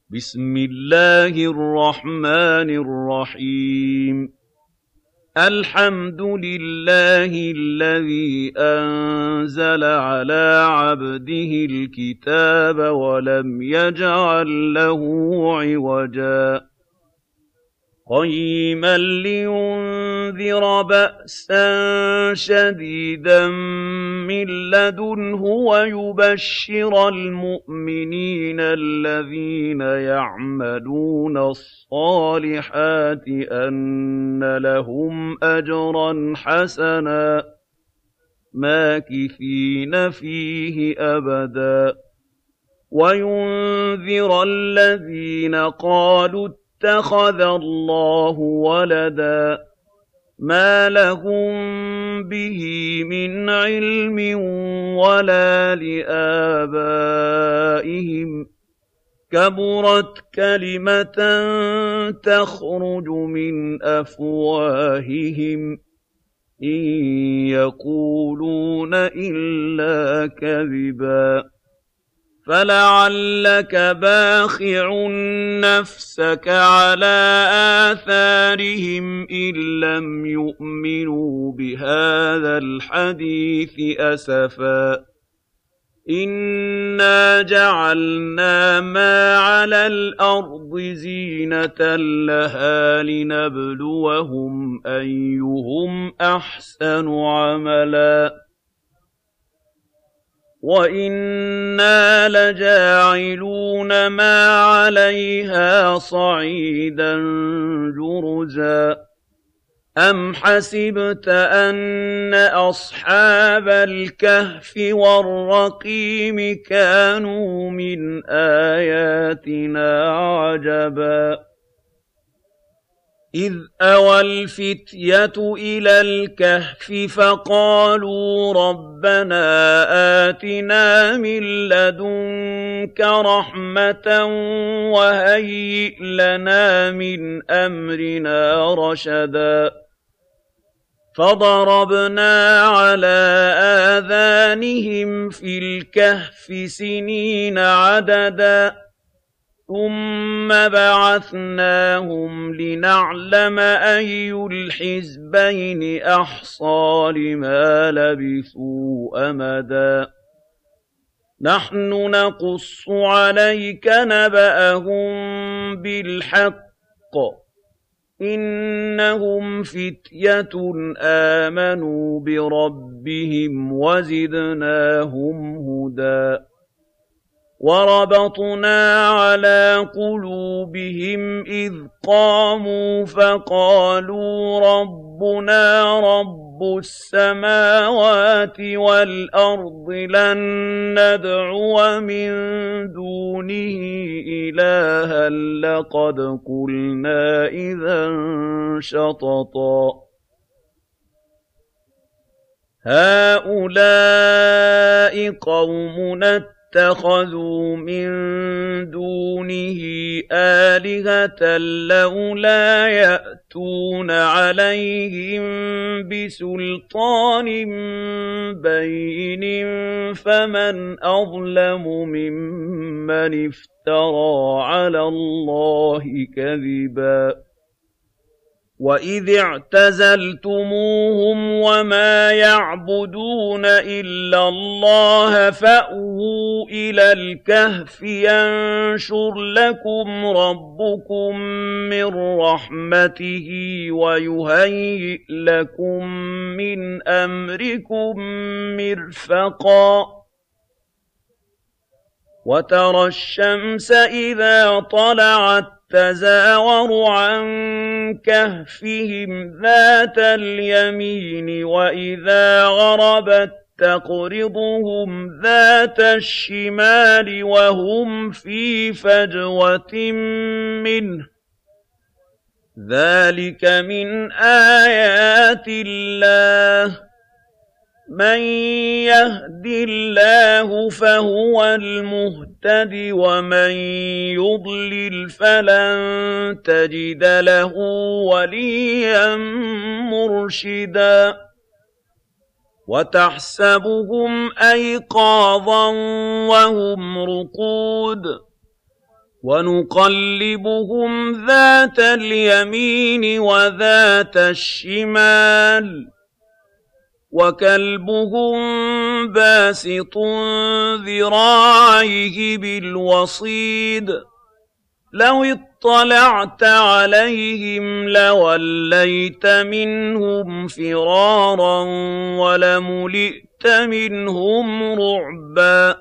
بسم الله الرحمن الرحيم الحمد لله الذي أنزل على عبده الكتاب ولم يجعل له عوجا قيما لينذر بأسا شديدا من لدنه ويبشر المؤمنين الذين يعملون الصالحات أن لهم أجرا حسنا ماكثين فيه أبدا وينذر الذين قالوا اتخذ الله ولدا ما لهم به من علم ولا لآبائهم كبرت كلمة تخرج من أفواههم إن يقولون إلا كذبا فلعلك باخع نفسك على آثارهم إن لم يؤمنوا بهذا الحديث أسفا إنا جعلنا ما على الأرض زينة لها لنبلوهم أيهم أحسن عملا وَإِنَّا لَجَاعِلُونَ مَا عَلَيْهَا صَعِيدًا جُرُزًا أَمْ حَسِبْتَ أَنَّ أَصْحَابَ الْكَهْفِ وَالرَّقِيمِ كَانُوا مِنْ آيَاتِنَا عَجَبًا إِذْ أَوَى الْفِتْيَةُ إِلَى الْكَهْفِ فَقَالُوا رَبَّنَا آتِنَا مِن لَّدُنكَ رَحْمَةً وَهَيِّئْ لَنَا مِنْ أَمْرِنَا رَشَدًا فَضَرَبْنَا عَلَىٰ آذَانِهِمْ فِي الْكَهْفِ سِنِينَ عَدَدًا ثُمَّ بَعَثْنَاهُمْ لِنَعْلَمَ أَيُّ الْحِزْبَيْنِ أَحْصَىٰ لِمَا لَبِثُوا أَمَدًا نَّحْنُ نَقُصُّ عَلَيْكَ نَبَأَهُم بِالْحَقِّ إِنَّهُمْ فِتْيَةٌ آمَنُوا بِرَبِّهِمْ وَزِدْنَاهُمْ هُدًى وَرَبَطْنَا عَلَىٰ قُلُوبِهِمْ إِذْ قَامُوا فَقَالُوا رَبُّنَا رَبُّ السَّمَاوَاتِ وَالْأَرْضِ لَن نَّدْعُوَ مِن دُونِهِ إِلَٰهًا لَّقَدْ قُلْنَا إِذًا شَطَطًا هَٰؤُلَاءِ قَوْمُنَا اتَّخَذُوا مِن دُونِهِ آلِهَةً لَّوْلَا يَأْتُونَ عَلَيْهِم بِسُلْطَانٍ بَيِّنٍ فَمَنْ أَظْلَمُ مِمَّنِ افْتَرَىٰ عَلَى اللَّهِ كَذِبًا وَإِذِ اعْتَزَلْتُمُوهُمْ وَمَا يَعْبُدُونَ إِلَّا اللَّهَ فَأْوُوا إِلَى الْكَهْفِ يَنشُرْ لَكُمْ رَبُّكُم مِّن رَّحْمَتِهِ وَيُهَيِّئْ لَكُم مِّنْ أَمْرِكُم مِّرْفَقًا وَتَرَى الشَّمْسَ إِذَا طَلَعَت تَّزَاوَرُ عَن كَهْفِهِمْ ذَاتَ الْيَمِينِ وَإِذَا غَرَبَت تَّقْرِضُهُمْ ذَاتَ الشِّمَالِ وَهُمْ فِي فَجْوَةٍ مِّنْهُ ذَلِكَ مِنْ آيَاتِ اللَّهِ مَن يَهْدِ اللَّهُ فَهُوَ الْمُهْتَدِ وَمَن يُضْلِلْ فَلَن تَجِدَ لَهُ وَلِيًّا مُّرْشِدًا وَتَحْسَبُهُمْ أَيْقَاظًا وَهُمْ رُقُودٌ وَنُقَلِّبُهُمْ ذَاتَ الْيَمِينِ وَذَاتَ الشِّمَالِ وَكَلْبُهُم بَاسِطٌ ذِرَاعَيْهِ بِالْوَصِيدِ لَوِ اطَّلَعْتَ عَلَيْهِمْ لَوَلَّيْتَ مِنْهُمْ فِرَارًا وَلَمُلِئْتَ مِنْهُمْ رُعْبًا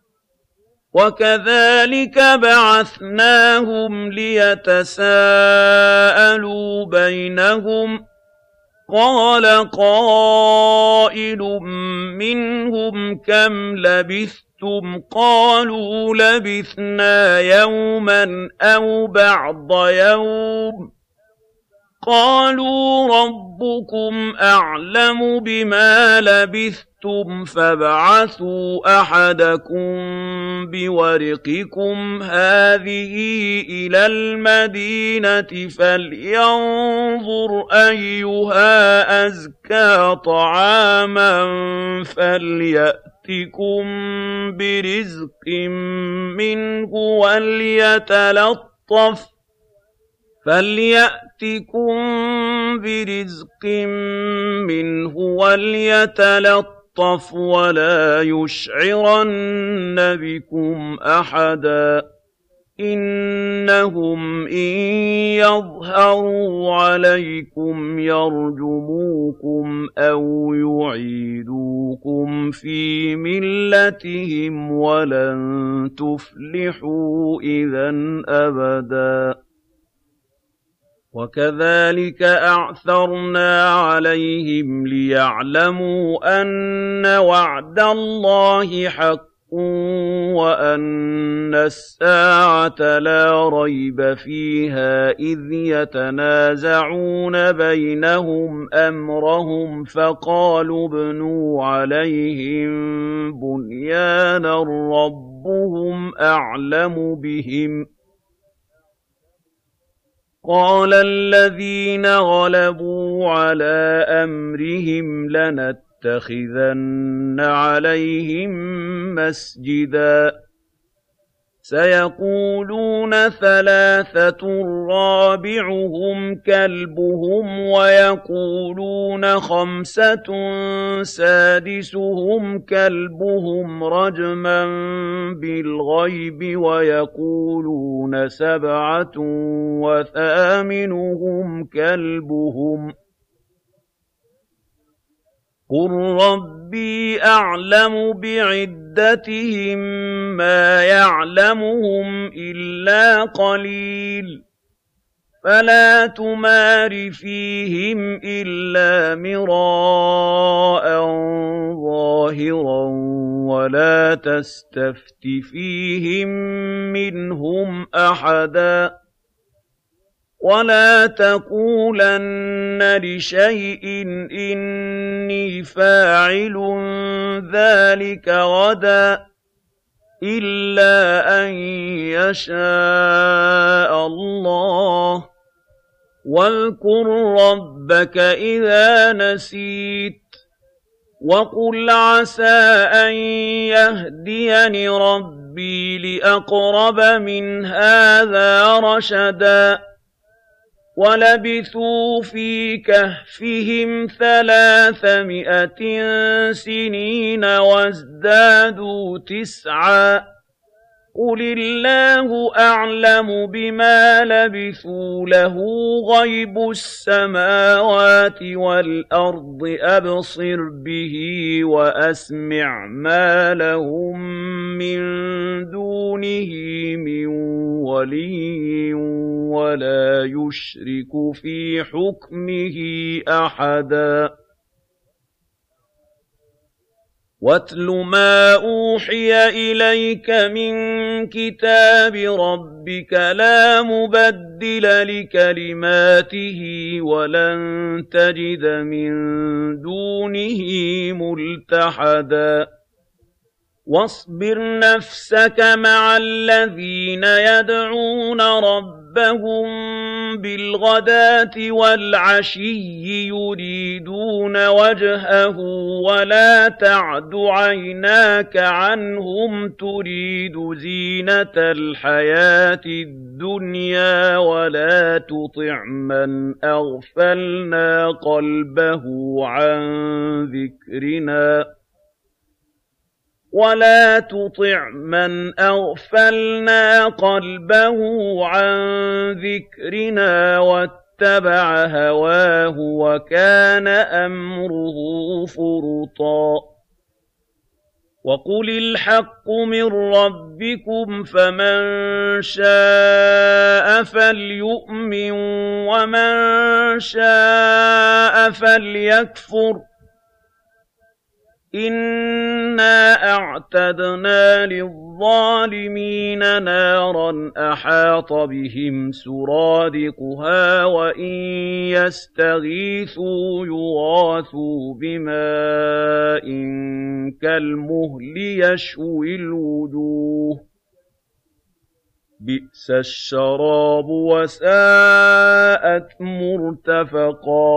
وَكَذَلِكَ بَعَثْنَاهُمْ لِيَتَسَاءَلُوا بَيْنَهُمْ قَالَ قَائِلٌ مِّنْهُمْ كَمْ لَبِثْتُمْ قَالُوا لَبِثْنَا يَوْمًا أَوْ بَعْضَ يَوْمٍ قَالُوا رَبُّكُمْ أَعْلَمُ بِمَا لَبِثْتُمْ فَابْعَثُوا أَحَدَكُم بِوَرِقِكُمْ هَٰذِهِ إِلَى الْمَدِينَةِ فَلْيَنظُرْ أَيُّهَا أَزْكَىٰ طَعَامًا فَلْيَأْتِكُم بِرِزْقٍ مِّنْهُ وَلْيَتَلَطَّفْ وَلَا يُشْعِرَنَّ بِكُمْ أَحَدًا إِنَّهُمْ إِن يَظْهَرُوا عَلَيْكُمْ يَرْجُمُوكُمْ أَوْ يُعِيدُوكُمْ فِي مِلَّتِهِمْ وَلَن تُفْلِحُوا إِذًا أَبَدًا وَكَذَلِكَ أَعْثَرْنَا عَلَيْهِمْ لِيَعْلَمُوا أَنَّ وَعْدَ اللَّهِ حَقٌّ وَأَنَّ السَّاعَةَ لَا رَيْبَ فِيهَا إِذْ يَتَنَازَعُونَ بَيْنَهُمْ أَمْرَهُمْ فَقَالُوا ابْنُوا عَلَيْهِم بُنْيَانًا رَّبُّهُمْ أَعْلَمُ بِهِمْ قَالَ الَّذِينَ غَلَبُوا عَلَىٰ أَمْرِهِمْ لَنَتَّخِذَنَّ عَلَيْهِم مَّسْجِدًا سَيَقُولُونَ ثَلَاثَةٌ رَّابِعُهُمْ كَلْبُهُمْ وَيَقُولُونَ خَمْسَةٌ سَادِسُهُمْ كَلْبُهُمْ رَجْمًا بِالْغَيْبِ وَيَقُولُونَ سَبْعَةٌ وَثَامِنُهُمْ كَلْبُهُمْ قُل رَّبِّي أَعْلَمُ بِعِدَّتِهِم مَّا يَعْلَمُهُمْ إِلَّا قَلِيلٌ فَلَا تُمَارِ فِيهِمْ إِلَّا مِرَاءً ظَاهِرًا وَلَا تَسْتَفْتِ فِيهِم مِّنْهُمْ أَحَدًا وَلَا تَقُولَنَّ لِشَيْءٍ إِنِّي فَاعِلٌ ذَٰلِكَ غَدًا إِلَّا أَن يَشَاءَ اللَّهُ وَاذْكُر رَّبَّكَ إِذَا نَسِيتَ وَقُلْ عَسَىٰ أَن يَهْدِيَنِ رَبِّي لِأَقْرَبَ مِنْ هَٰذَا رَشَدًا وَلَبِثُوا فِي كَهْفِهِمْ 300 سِنِينَ وَازْدَادُوا 9 قُلِ اللَّهُ أَعْلَمُ بِمَا لَبِثُوا لَهُ غَيْبُ السَّمَاوَاتِ وَالْأَرْضِ أَبْصِرْ بِهِ وَأَسْمِعْ مَا لَهُم مِّن دُونِهِ مِن وَلِيٍّ وَلَا يُشْرِكُ فِي حُكْمِهِ أَحَدًا وَاتْلُ مَا أُوحِيَ إِلَيْكَ مِن كِتَابِ رَبِّكَ لَا مُبَدِّلَ لِكَلِمَاتِهِ وَلَن تَجِدَ مِن دُونِهِ مُلْتَحَدًا وَاصْبِرْ نَفْسَكَ مَعَ الَّذِينَ يَدْعُونَ رَبَّهُم رَبَّهُم بِالْغَدَاةِ وَالْعَشِيِّ يُرِيدُونَ وَجْهَهُ وَلَا تَعْدُ عَيْنَاكَ عَنْهُمْ تُرِيدُ زِينَةَ الْحَيَاةِ الدُّنْيَا وَلَا تُطِعْ مَنْ أَغْفَلْنَا قَلْبَهُ عَن ذِكْرِنَا وَاتَّبَعَ هَوَاهُ وَكَانَ أَمْرُهُ فُرُطًا وَقُلِ الْحَقُّ مِن رَّبِّكُمْ فَمَن شَاءَ فَلْيُؤْمِن وَمَن شَاءَ فَلْيَكْفُرْ إِنَّا أَعْتَدْنَا لِلظَّالِمِينَ نَارًا أَحَاطَ بِهِمْ سُرَادِقُهَا وَإِن يَسْتَغِيثُوا يُغَاثُوا بِمَاءٍ كَالْمُهْلِ يَشْوِي الْوُجُوهَ بِئْسَ الشَّرَابُ وَسَاءَتْ مُرْتَفَقًا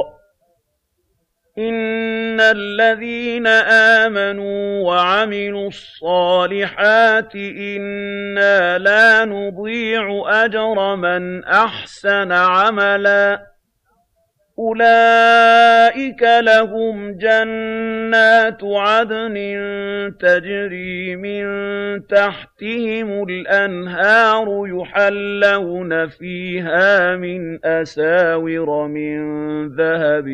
إِنَّ الَّذِينَ آمَنُوا وَعَمِلُوا الصَّالِحَاتِ إِنَّا لَا نُضِيعُ أَجْرَ مَنْ أَحْسَنَ عَمَلًا أُولَٰئِكَ لَهُمْ جَنَّاتُ عَدْنٍ تَجْرِي مِن تَحْتِهِمُ الْأَنْهَارُ يُحَلَّوْنَ فِيهَا مِنْ أَسَاوِرَ مِن ذَهَبٍ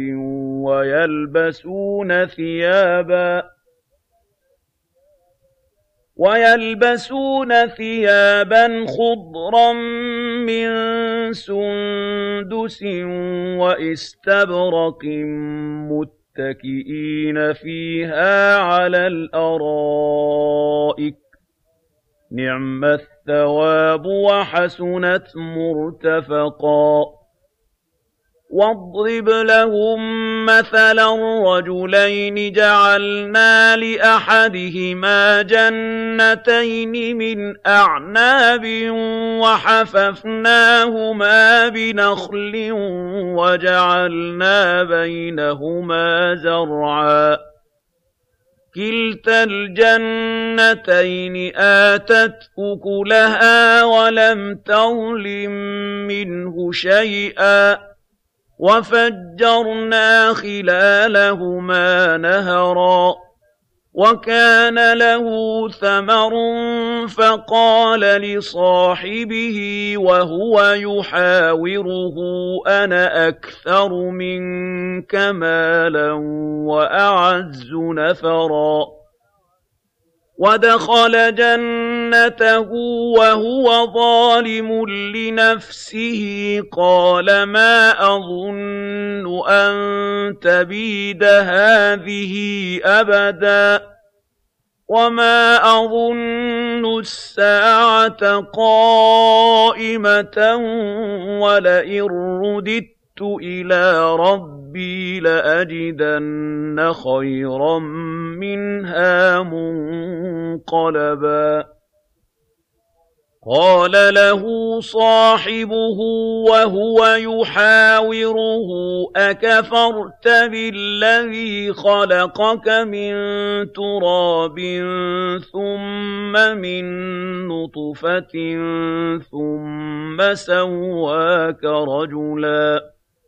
وَيَلْبَسُونَ ثِيَابًا خُضْرًا مِّن سُندُسٍ وَإِسْتَبْرَقٍ مُّتَّكِئِينَ فِيهَا عَلَى الْأَرَائِكِ ۚ نِعْمَ الثَّوَابُ وَحَسُنَتْ مُرْتَفَقًا وَاضْرِبْ لَهُم مَّثَلًا رَّجُلَيْنِ جَعَلْنَا لِأَحَدِهِمَا جَنَّتَيْنِ مِنْ أَعْنَابٍ وَحَفَفْنَاهُمَا بِنَخْلٍ وَجَعَلْنَا بَيْنَهُمَا زَرْعًا كِلْتَا الْجَنَّتَيْنِ آتَتْ أُكُلَهَا وَلَمْ تَظْلِم مِّنْهُ شَيْئًا وَفَجَّرْنَا خِلَالَهُمَا نَهَرًا وَكَانَ لَهُ ثَمَرٌ فَقَالَ لِصَاحِبِهِ وَهُوَ يُحَاوِرُهُ أَنَا أَكْثَرُ مِنكَ مَالًا وَأَعَزُّ نَفَرًا وَدَخَلَ جَنَّتَهُ وَهُوَ ظَالِمٌ لِّنَفْسِهِ قَالَ مَا أَظُنُّ أَن تَبِيدَ هَٰذِهِ أَبَدًا وَمَا أَظُنُّ السَّاعَةَ قَائِمَةً وَلَئِن رُّدِدتُّ إِلَىٰ رَبِّي لَأَجِدَنَّ خَيْرًا مِّنْهَا مُنقَلَبًا قَالَ لَهُ صَاحِبُهُ وَهُوَ يُحَاوِرُهُ أَكَفَرْتَ بِالَّذِي خَلَقَكَ مِن تُرَابٍ ثُمَّ مِن نُّطْفَةٍ ثُمَّ سَوَّاكَ رَجُلًا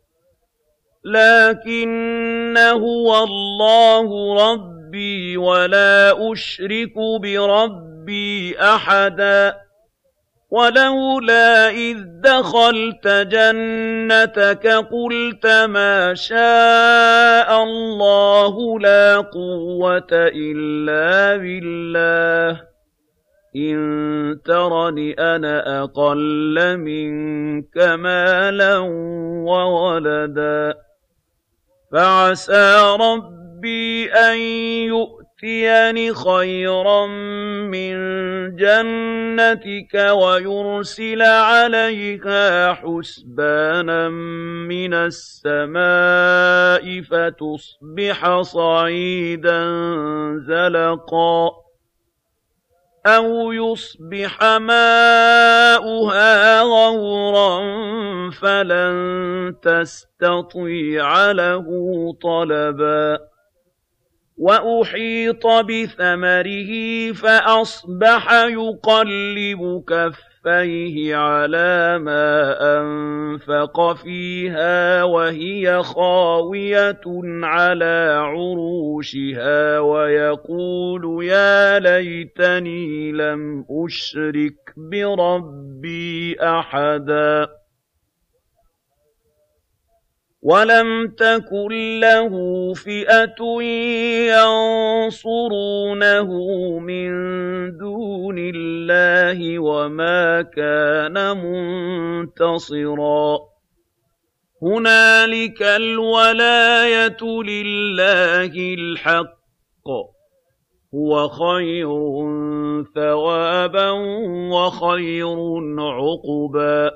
لَّٰكِنَّ هُوَ اللَّهُ رَبِّي وَلَا أُشْرِكُ بِرَبِّي أَحَدًا وَلَوْلَا إِذْ دَخَلْتَ جَنَّتَكَ قُلْتَ مَا شَاءَ اللَّهُ لَا قُوَّةَ إِلَّا بِاللَّهِ إِن تَرَنِ أَنَا أَقَلَّ مِنكَ مَالًا وَوَلَدًا فَعَسَىٰ رَبِّي أَن يُؤْتِيَنِ خَيْرًا مِّن جَنَّتِكَ وَيُرْسِلَ عَلَيْهَا حُسْبَانًا مِّنَ السَّمَاءِ فَتُصْبِحَ صَعِيدًا زَلَقًا أَوْ يُصْبِحَ مَاؤُهَا غَوْرًا فلن تستطيع له طلبا وأحيط بثمره فأصبح يقلب كفيه على ما أنفق فيها وهي خاوية على عروشها ويقول يا ليتني لم أشرك بربي أحدا ولم تكن له فئة ينصرونه من دون الله وما كان منتصرا هنالك الولاية لله الحق هو خير ثوابا وخير عقبا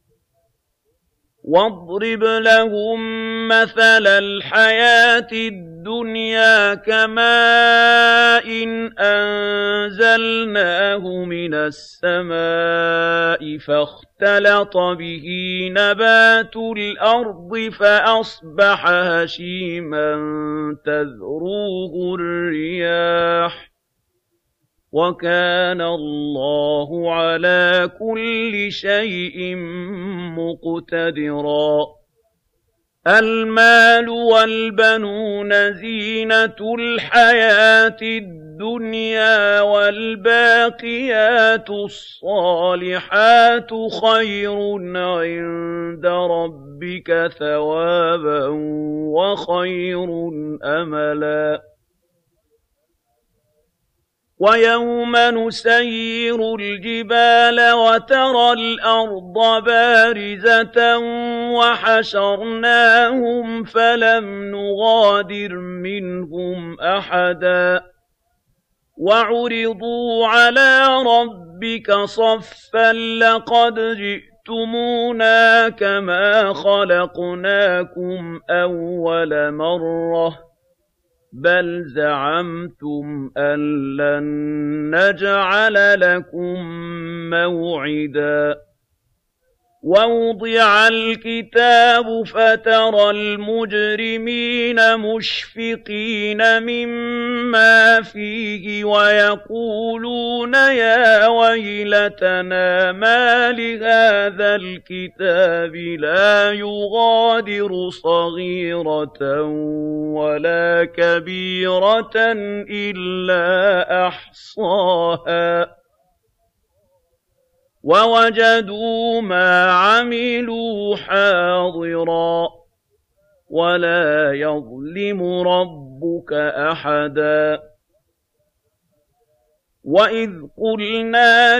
واضرب لهم مثل الحياة الدنيا كماء أنزلناه من السماء فاختلط به نبات الأرض فأصبح هشيما تذروه الرياح وكان الله على كل شيء مقتدرا المال والبنون زينة الحياة الدنيا والباقيات الصالحات خير عند ربك ثوابا وخير أملا ويوم نسير الجبال وترى الأرض بارزة وحشرناهم فلم نغادر منهم أحدا وعرضوا على ربك صفا لقد جئتمونا كما خلقناكم أول مرة بل زعمتم أن لن نجعل لكم موعدا ووضع الكتاب فترى المجرمين مشفقين مما فيه ويقولون يا ويلتنا ما لهذا الكتاب لا يغادر صغيرة ولا كبيرة إلا أحصاها ووجدوا ما عملوا حاضرا ولا يظلم ربك أحدا وإذ قلنا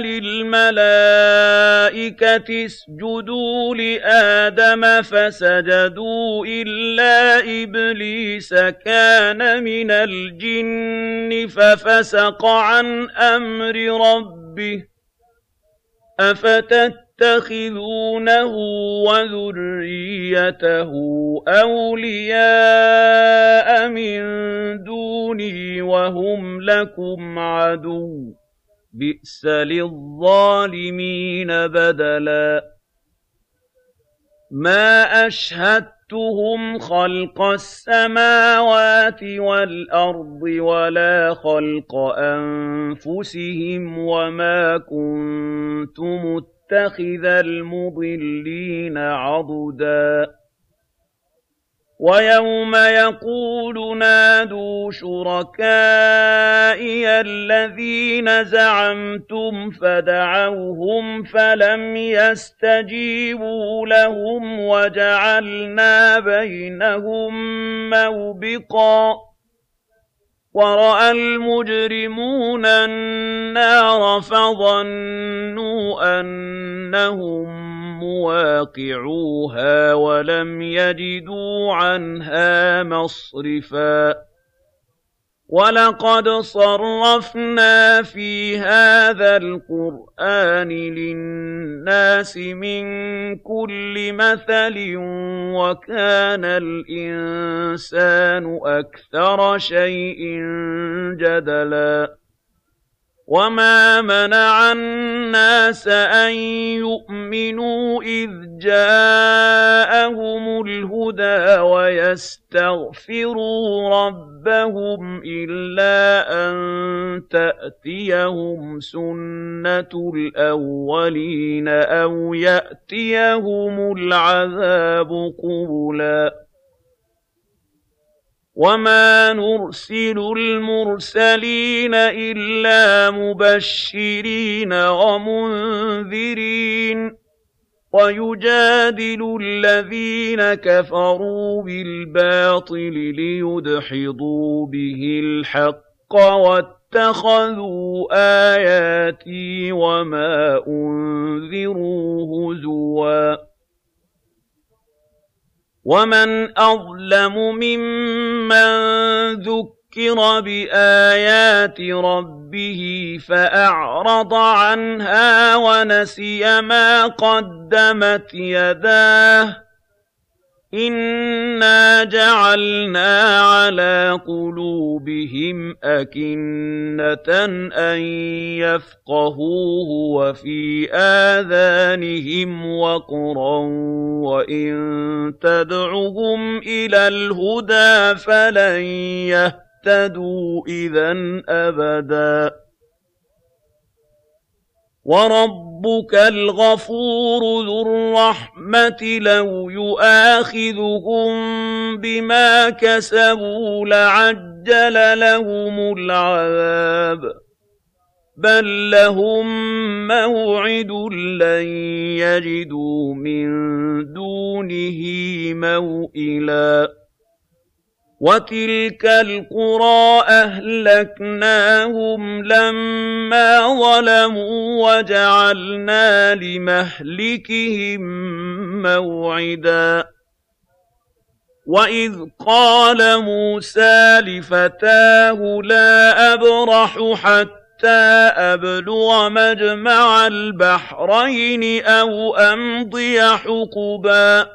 للملائكة اسجدوا لآدم فسجدوا إلا إبليس كان من الجن ففسق عن أمر ربه أفتتخذونه وذريته أولياء من دوني وهم لكم عدو بئس للظالمين بدلا ما أشهدتهم خلق السماوات والأرض ولا خلق أنفسهم وما كنت متخذ المضلين عضدا ويوم يقول نادوا شركائي الذين زعمتم فدعوهم فلم يستجيبوا لهم وجعلنا بينهم موبقا ورأى المجرمون النار فظنوا أنهم مواقعوها ولم يجدوا عنها مصرفا ولقد صرفنا في هذا القرآن للناس من كل مثل وكان الإنسان أكثر شيء جدلا وَمَا مَنَعَ النَّاسَ أَن يُؤْمِنُوا إِذْ جَاءَهُمُ الْهُدَىٰ وَيَسْتَغْفِرُوا رَبَّهُمْ إِلَّا أَن تَأْتِيَهُمْ سُنَّةُ الْأَوَّلِينَ أَوْ يَأْتِيَهُمُ الْعَذَابُ قُبُلًا وَمَا نُرْسِلُ الْمُرْسَلِينَ إِلَّا مُبَشِّرِينَ وَمُنذِرِينَ وَيُجَادِلُ الَّذِينَ كَفَرُوا بِالْبَاطِلِ لِيُدْحِضُوا بِهِ الْحَقَّ وَاتَّخَذُوا آيَاتِي وَمَا أُنذِرُوا هُزُوًا وَمَنْ أَظْلَمُ مِمَّن ذُكِّرَ بِآيَاتِ رَبِّهِ فَأَعْرَضَ عَنْهَا وَنَسِيَ مَا قَدَّمَتْ يَدَاهُ إِنَّا جَعَلْنَا عَلَىٰ قُلُوبِهِمْ أَكِنَّةً أَن يَفْقَهُوهُ وَفِي آذَانِهِمْ وَقْرًا وَإِن تَدْعُهُمْ إِلَى الْهُدَىٰ فَلَن يَهْتَدُوا إِذًا أَبَدًا وَرَبُّكَ الْغَفُورُ ذُو الرَّحْمَةِ لَوْ يُؤَاخِذُهُم بِمَا كَسَبُوا لَعَجَّلَ لَهُمُ الْعَذَابَ بَل لَّهُم مَّوْعِدٌ لَّن يَجِدُوا مِن دُونِهِ مَوْئِلًا وَتِلْكَ الْقُرَىٰ أَهْلَكْنَاهُمْ لَمَّا ظَلَمُوا وَجَعَلْنَا لِمَهْلِكِهِم مَّوْعِدًا وَإِذْ قَالَ مُوسَىٰ لِفَتَاهُ لَا أَبْرَحُ حَتَّىٰ أَبْلُغَ مَجْمَعَ الْبَحْرَيْنِ أَوْ أَمْضِيَ حُقُبًا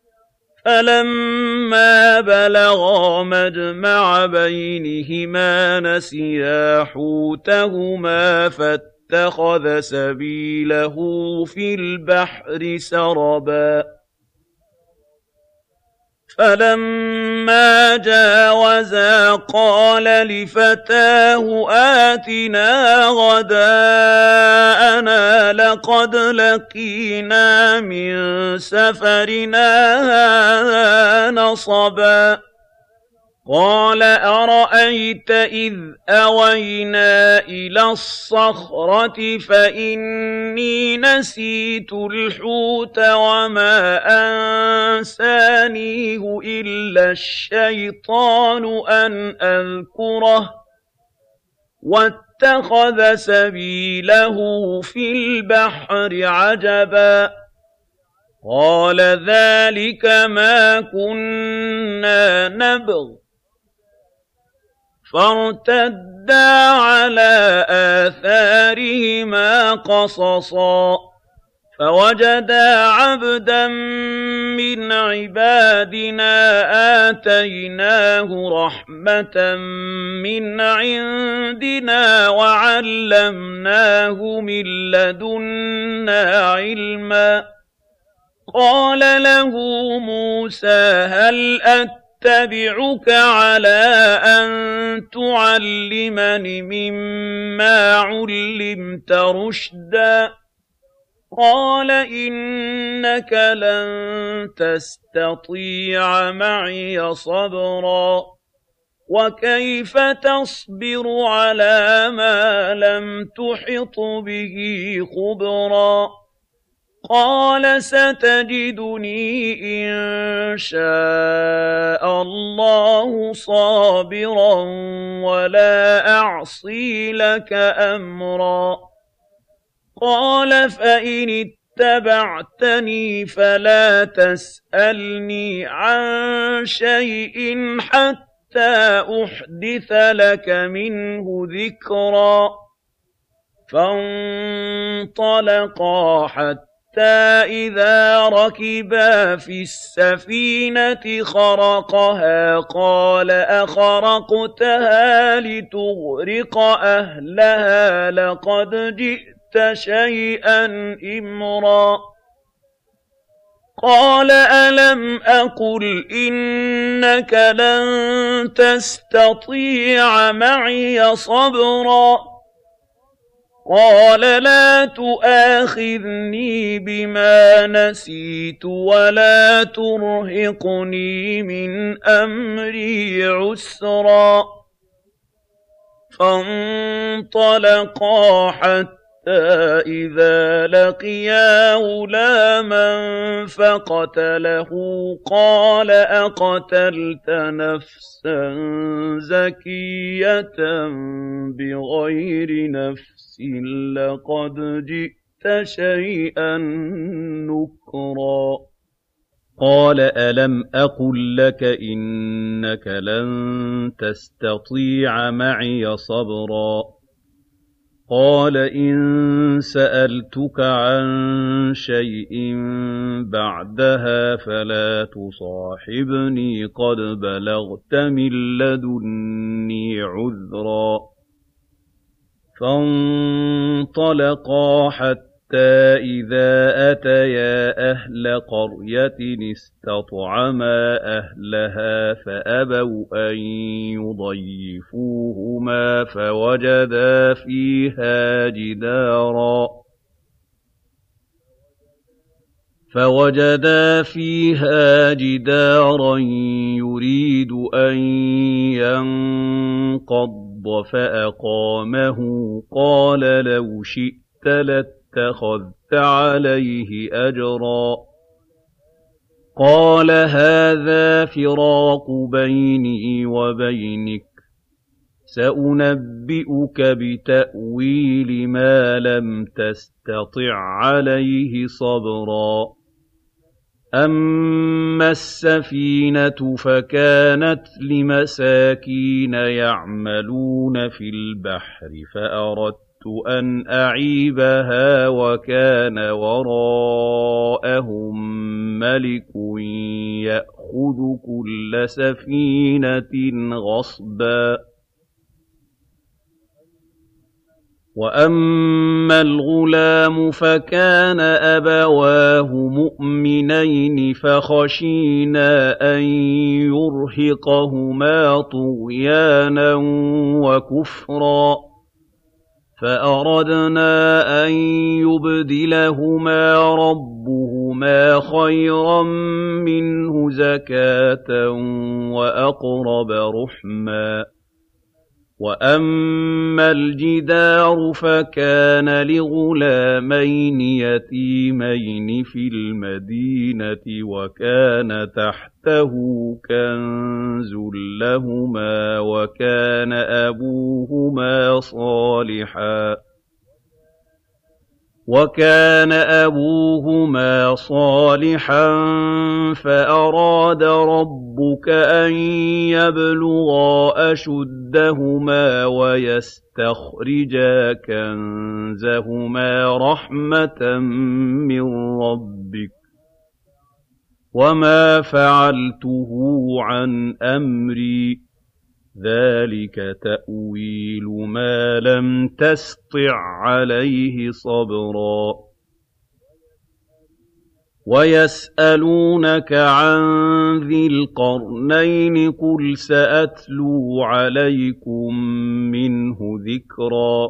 فَلَمَّا بَلَغَا مَجْمَعَ بَيْنِهِمَا نَسِيَا حُوتَهُمَا فَاتَّخَذَ سَبِيلَهُ فِي الْبَحْرِ سَرَبًا فَلَمَّا جَاوَزَا قَالَ لِفَتَاهُ آتِنَا غَدَاءَنَا لَقَدْ لَقِينَا مِن سَفَرِنَا هَٰذَا نَصَبًا قَالَ أَرَأَيْتَ إِذْ أَوَيْنَا إِلَى الصَّخْرَةِ فَإِنِّي نَسِيتُ الْحُوتَ وَمَا أَنسَانِيهُ إِلَّا الشَّيْطَانُ أَنْ أَذْكُرَهُ وَاتَّخَذَ سَبِيلَهُ فِي الْبَحْرِ عَجَبًا قَالَ ذَٰلِكَ مَا كُنَّا نَبْغِ فَارْتَدَّا عَلَىٰ آثَارِهِمَا قَصَصًا فَوَجَدَا عَبْدًا مِّنْ عِبَادِنَا آتَيْنَاهُ رَحْمَةً مِّنْ عِندِنَا وَعَلَّمْنَاهُ مِن لَّدُنَّا عِلْمًا قَالَ لَهُ مُوسَىٰ هَلْ أَتَّبِعُكَ عَلَىٰ أَن تُعَلِّمَنِ مِمَّا عُلِّمْتَ رُشْدًا قَالَ إِنَّكَ لَن تَسْتَطِيعَ مَعِيَ صَبْرًا وَكَيْفَ تَصْبِرُ عَلَىٰ مَا لَمْ تُحِطْ بِهِ خُبْرًا قَالَ سَتَجِدُنِي إِن شَاءَ اللَّهُ صَابِرًا وَلَا أَعْصِي لَكَ أَمْرًا قَالَ فَإِنِ اتَّبَعْتَنِي فَلَا تَسْأَلْنِي عَن شَيْءٍ حَتَّىٰ أُحْدِثَ لَكَ مِنْهُ ذِكْرًا فَانطَلَقَا حَتَّىٰ إِذَا رَكِبَا فِي السَّفِينَةِ خَرَقَهَا قَالَ أَخَرَقْتَهَا لِتُغْرِقَ أَهْلَهَا لَقَدْ جِئْتَ شَيْئًا إِمْرًا قَالَ أَلَمْ أَقُلْ إِنَّكَ لَن تَسْتَطِيعَ مَعِيَ صَبْرًا قَالَ لَا تُؤَاخِذْنِي بِمَا نَسِيتُ وَلَا تُرْهِقْنِي مِنْ أَمْرِي عُسْرًا فَانطَلَقَا حَتَّىٰ إِذَا لَقِيَا غُلَامًا فَقَتَلَهُ قَالَ أَقَتَلْتَ نَفْسًا زَكِيَّةً بِغَيْرِ نَفْسٍ لَّقَدْ جِئْتَ شَيْئًا نُّكْرًا قَالَ أَلَمْ أَقُل لَّكَ إِنَّكَ لَن تَسْتَطِيعَ مَعِيَ صَبْرًا قَالَ إِن سَأَلْتُكَ عَن شَيْءٍ بَعْدَهَا فَلَا تُصَاحِبْنِي قَدْ بَلَغْتَ مِن لَّدُنِّي عُذْرًا فَانطَلَقَا حَتَّىٰ إِذَا أَتَيَا أَهْلَ قَرْيَةٍ اسْتَطْعَمَا أَهْلَهَا فَأَبَوْا أَن يُضَيِّفُوهُمَا فَوَجَدَا فِيهَا جِدَارًا يُرِيدُ أَن يَنقَضَّ فَأَقَامَهُ قَالَ لَوْ شِئْتَ لَاتَّخَذْتَ عَلَيْهِ أَجْرًا قَالَ هَٰذَا فِرَاقُ بَيْنِي وَبَيْنِكَ سَأُنَبِّئُكَ بِتَأْوِيلِ مَا لَمْ تَسْتَطِع عَّلَيْهِ صَبْرًا أَمَّا السَّفِينَةُ فَكَانَتْ لِمَسَاكِينَ يَعْمَلُونَ فِي الْبَحْرِ فَأَرَدتُّ أَنْ أَعِيبَهَا وَكَانَ وَرَاءَهُم مَّلِكٌ يَأْخُذُ كُلَّ سَفِينَةٍ غَصْبًا وَأَمَّا الْغُلَامُ فَكَانَ أَبَوَاهُ مُؤْمِنَيْنِ فَخَشِينَا أَن يُرْهِقَهُمَا طُغْيَانًا وَكُفْرًا فَأَرَدْنَا أَن يُبْدِلَهُمَا رَبُّهُمَا خَيْرًا مِّنْهُ زَكَاةً وَأَقْرَبَ رُحْمًا وَأَمَّا الْجِدَارُ فَكَانَ لِغُلَامَيْنِ يَتِيمَيْنِ فِي الْمَدِينَةِ وَكَانَ تَحْتَهُ كَنزٌ لَّهُمَا وَكَانَ أَبُوهُمَا صَالِحًا فَأَرَادَ رَبُّكَ أَن يَبْلُغَا أَشُدَّهُمَا وَيَسْتَخْرِجَا كَنزَهُمَا رَحْمَةً مِّن رَّبِّكَ ۚ وَمَا فَعَلْتُهُ عَنْ أَمْرِي ۚ ذَٰلِكَ تَأْوِيلُ مَا لَمْ تَسْطِع عَّلَيْهِ صَبْرًا وَيَسْأَلُونَكَ عَن ذِي الْقَرْنَيْنِ قُلْ سَأَتْلُو عَلَيْكُم مِّنْهُ ذِكْرًا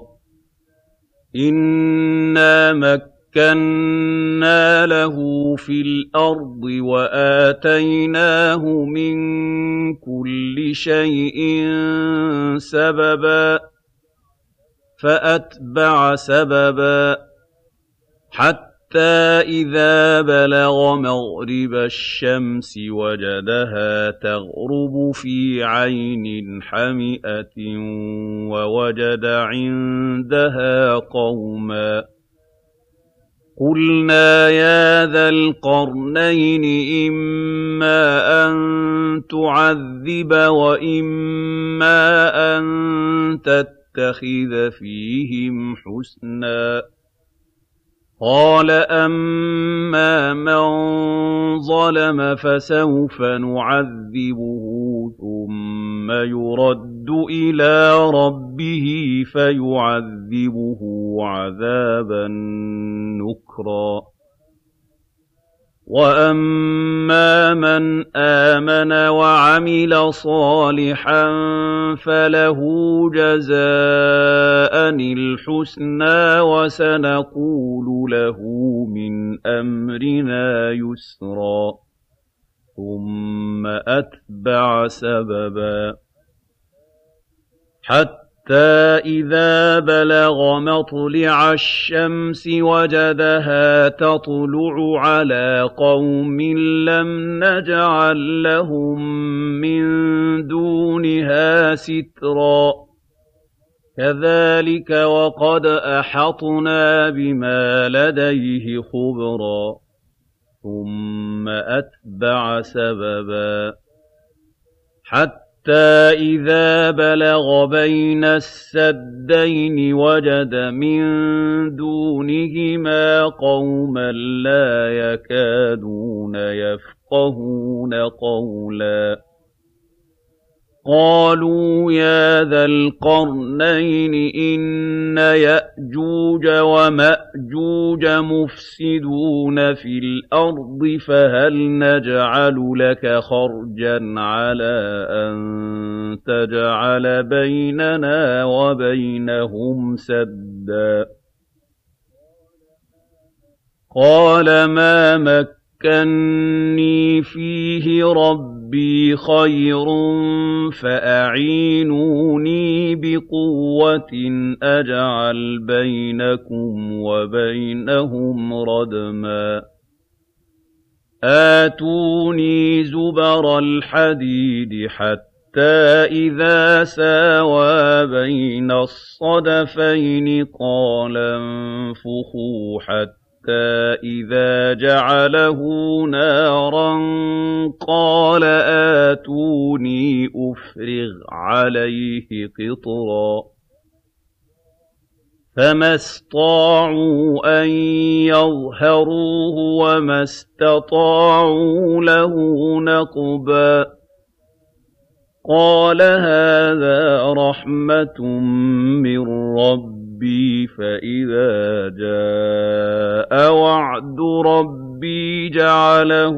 إِنَّا مَكَّنَّا لَهُ فِي الْأَرْضِ وَآتَيْنَاهُ مِن كُلِّ شَيْءٍ سَبَبًا فَأَتْبَعَ سَبَبًا حَتَّىٰ إِذَا بَلَغَ مَغْرِبَ الشَّمْسِ وَجَدَهَا تَغْرُبُ فِي عَيْنٍ حَمِئَةٍ وَوَجَدَ عِندَهَا قَوْمًا قُلْنَا يَا ذَا الْقَرْنَيْنِ إِمَّا أَن تُعَذِّبَ وَإِمَّا أَن تَتَّخِذَ فِيهِمْ حُسْنًا قَالَ أَمَّا مَن ظَلَمَ فَسَوْفَ نُعَذِّبُهُ ثُمَّ يُرَدُّ إِلَىٰ رَبِّهِ فَيُعَذِّبُهُ عَذَابًا نُّكْرًا وَأَمَّا مَنْ آمَنَ وَعَمِلَ صَالِحًا فَلَهُ جَزَاءً الْحُسْنَىٰ وَسَنَقُولُ لَهُ مِنْ أَمْرِنَا يُسْرًا ثُمَّ أَتْبَعَ سَبَبًا حَتَّىٰ إِذَا بَلَغَ مَطْلِعَ الشَّمْسِ وَجَدَهَا تَطْلُعُ عَلَىٰ قَوْمٍ لَّمْ نَجْعَل لَّهُم مِّن دُونِهَا سِتْرًا كَذَٰلِكَ وَقَدْ أَحَطْنَا بِمَا لَدَيْهِ خُبْرًا ثُمَّ أَتْبَعَ سَبَبًا حَتَّىٰ إِذَا بَلَغَ بَيْنَ السَّدَّيْنِ وَجَدَ مِن دُونِهِمَا قَوْمًا لَّا يَكَادُونَ يَفْقَهُونَ قَوْلًا قَالُوا يَا ذَا الْقَرْنَيْنِ إِنَّ يَأْجُوجَ وَمَأْجُوجَ مُفْسِدُونَ فِي الْأَرْضِ فَهَلْ نَجْعَلُ لَكَ خَرْجًا عَلَىٰ أَن تَجْعَلَ بَيْنَنَا وَبَيْنَهُمْ سَدًّا قَالَ مَا مَكَّنِّي فِيهِ رَبِّي خَيْرٌ فَأَعِينُونِي بِقُوَّةٍ أَجْعَلْ بَيْنَكُمْ وَبَيْنَهُمْ رَدْمًا آتُونِي زُبَرَ الْحَدِيدِ حَتَّىٰ إِذَا سَاوَىٰ بَيْنَ الصَّدَفَيْنِ قَالَ انفُخُوا حَتَّىٰ إِذَا جَعَلَهُ نَارًا قَالَ آتُونِي أُفْرِغْ عَلَيْهِ قِطْرًا فَمَا اسْطَاعُوا أَن يَظْهَرُوهُ وَمَا اسْتَطَاعُوا لَهُ نَقْبًا قَالَ هَٰذَا رَحْمَةٌ مِّن رَّبِّي فَإِذَا جَاءَ وَعْدُ رَبِّي جَعَلَهُ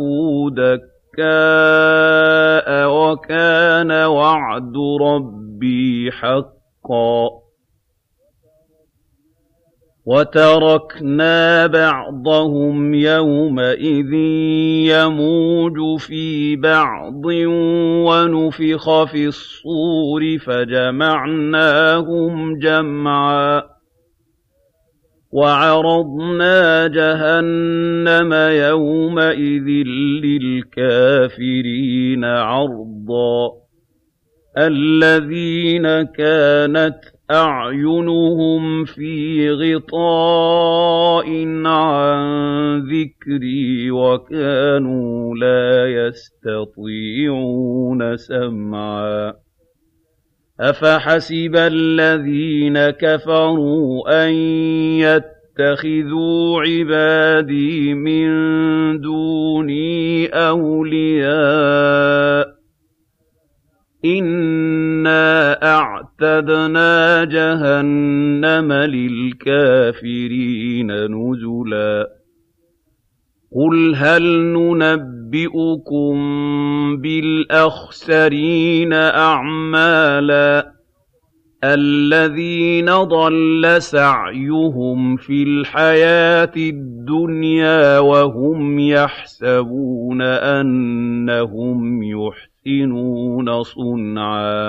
دَكَّاءَ وَكَانَ وَعْدُ رَبِّي حَقًّا وَتَرَكْنَا بَعْضَهُمْ يَوْمَئِذٍ يَمُوجُ فِي بَعْضٍ وَنُفِخَ فِي الصُّورِ فَجَمَعْنَاهُمْ جَمْعًا وَعَرَضْنَا جَهَنَّمَ يَوْمَئِذٍ لِّلْكَافِرِينَ عَرْضًا الَّذِينَ كَانَتْ أَعْيُنُهُمْ فِي غِطَاءٍ عَن ذِكْرِي وَكَانُوا لَا يَسْتَطِيعُونَ سَمْعًا أَفَحَسِبَ الَّذِينَ كَفَرُوا أَن يَتَّخِذُوا عِبَادِي مِن دُونِي أَوْلِيَاءَ إِنَّا أَعْتَدْنَا جَهَنَّمَ لِلْكَافِرِينَ نُزُلًا قُلْ هَلْ نُنَبِّئُكُم بِالْأَخْسَرِينَ أَعْمَالًا الَّذِينَ ضَلَّ سَعْيُهُمْ فِي الْحَيَاةِ الدُّنْيَا وَهُمْ يَحْسَبُونَ أَنَّهُمْ يُحْسِنُونَ صُنْعًا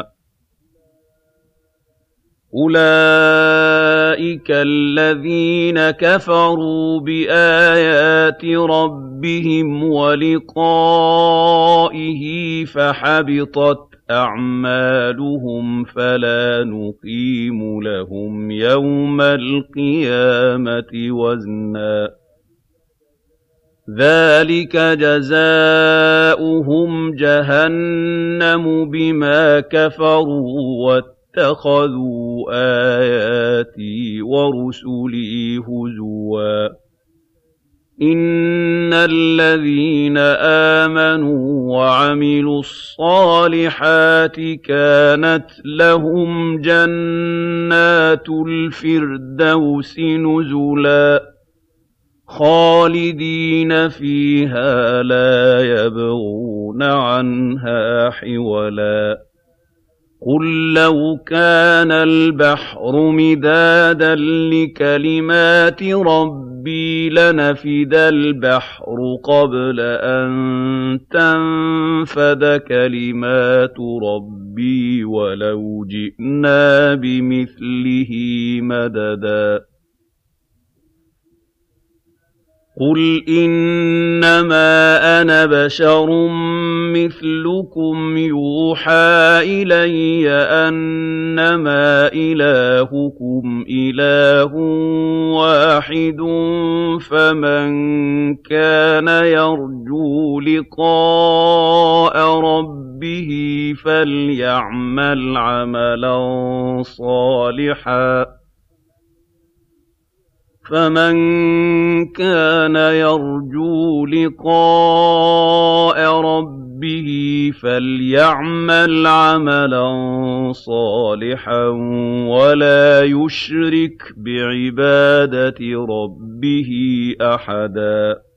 أُولَٰئِكَ الَّذِينَ كَفَرُوا بِآيَاتِ رَبِّهِمْ وَلِقَائِهِ فَحَبِطَتْ أَعْمَالُهُمْ فَلَا نُقِيمُ لَهُمْ يَوْمَ الْقِيَامَةِ وَزْنًا ذَٰلِكَ جَزَاؤُهُمْ جَهَنَّمُ بِمَا كَفَرُوا وَاتَّخَذُوا آيَاتِي وَرُسُلِي هُزُوًا إِنَّ الَّذِينَ آمَنُوا وَعَمِلُوا الصَّالِحَاتِ كَانَتْ لَهُمْ جَنَّاتُ الْفِرْدَوْسِ نُزُلًا خَالِدِينَ فِيهَا لَا يَبْغُونَ عَنْهَا حِوَلًا قُل لَّوْ كَانَ الْبَحْرُ مِدَادًا لِّكَلِمَاتِ رَبِّي لَنَفِدَ الْبَحْرُ قَبْلَ أَن تَنفَدَ كَلِمَاتُ رَبِّي وَلَوْ جِئْنَا بِمِثْلِهِ مَدَدًا قُلْ إِنَّمَا أَنَا بَشَرٌ مِّثْلُكُمْ يُوحَىٰ إِلَيَّ أَنَّمَا إِلَٰهُكُمْ إِلَٰهٌ وَاحِدٌ فَمَن كَانَ يَرْجُو لِقَاءَ رَبِّهِ فَلْيَعْمَلْ عَمَلًا صَالِحًا فَمَن كَانَ يَرْجُو لِقَاءَ رَبِّهِ فَلْيَعْمَلْ عَمَلًا صَالِحًا وَلَا يُشْرِكْ بِعِبَادَةِ رَبِّهِ أَحَدًا